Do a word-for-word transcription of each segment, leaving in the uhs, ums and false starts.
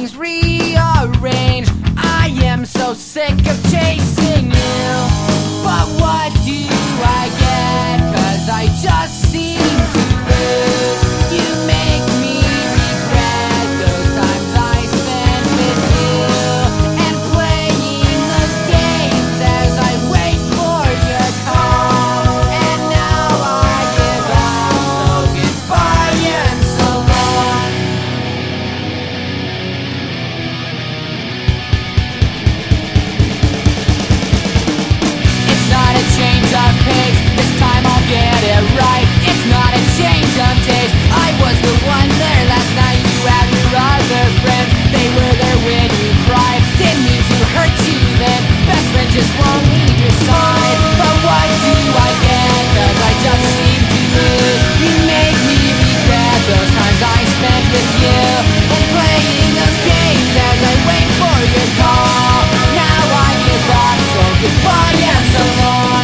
things rearrange. I am so sick of chasing you, but what do I get? 'Cause I just seem to lose. You make me regret those times I spent with you, and playing those games as I wait for your call. And now I give up, so goodbye and so long. It's not a change of pace, this time I'll get it right. It's not a change of taste, I was the one there last night. You had your other friends, they were there when you cried. Didn't mean to hurt you then, best friend just won't leave your side. But what do I get? 'Cause I just seem to lose. You make me regret those times I spent with you, and playing those games as I wait for your call. Now I give up, so goodbye and so long.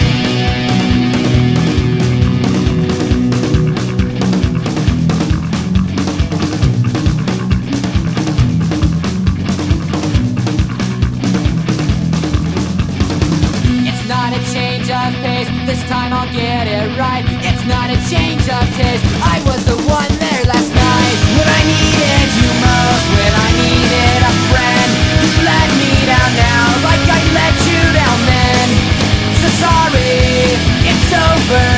It's not a change of pace, this time I'll get it right. It's not a change of taste, I was the one there last night. When I needed you most, when I needed a friend, you let me down now, like I let you down then. So sorry, it's over.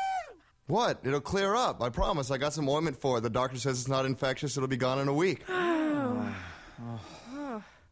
What? It'll clear up. I promise. I got some ointment for it. The doctor says it's not infectious. It'll be gone in a week.